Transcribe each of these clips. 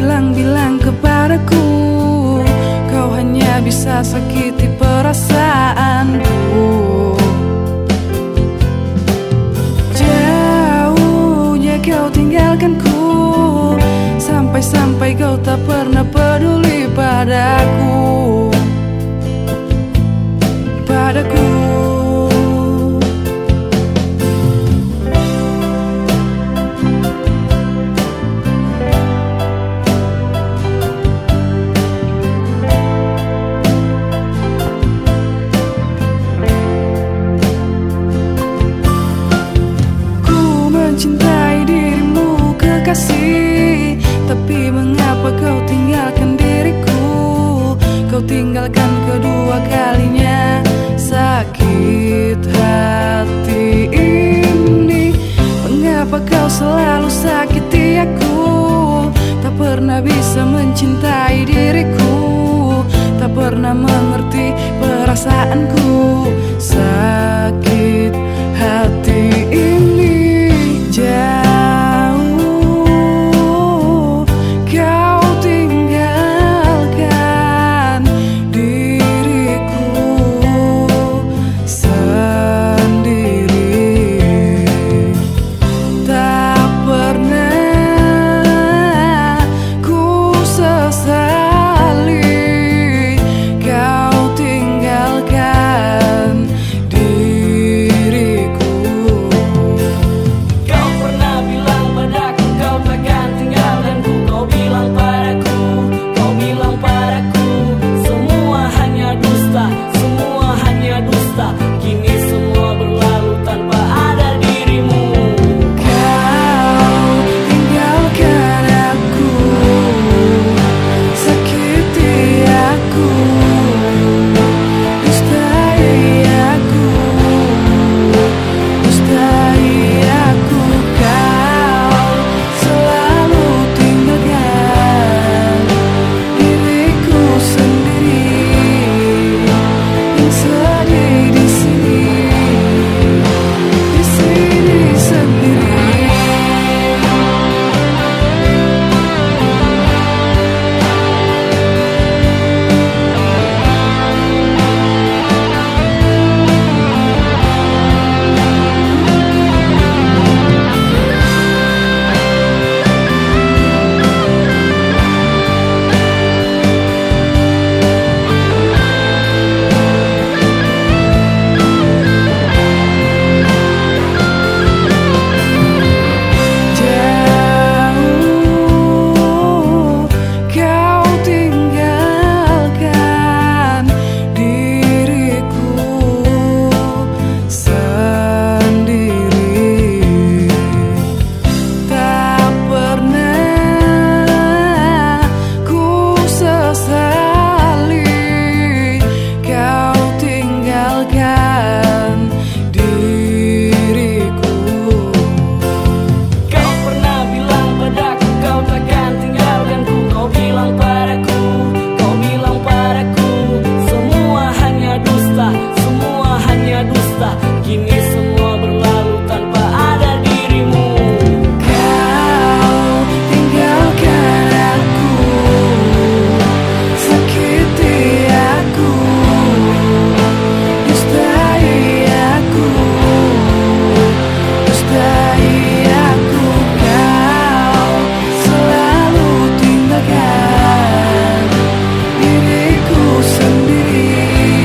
bilang-bilang kepadaku kau hanya bisa sakiti perasaanku. Jauhnya kau tinggalkanku, sampai-sampai kau tak pernah peduli padaku. Mencintai dirimu kekasih, tapi mengapa kau tinggalkan diriku? Kau tinggalkan kedua kalinya. Sakit hati ini, mengapa kau selalu sakiti aku? Tak pernah bisa mencintai diriku, tak pernah mengerti perasaanku. Sakit hati ini. Jauh kau tinggalkan diriku sendiri. Tak pernah ku sesali kau tinggalkan diriku.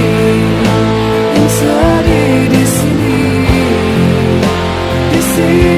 See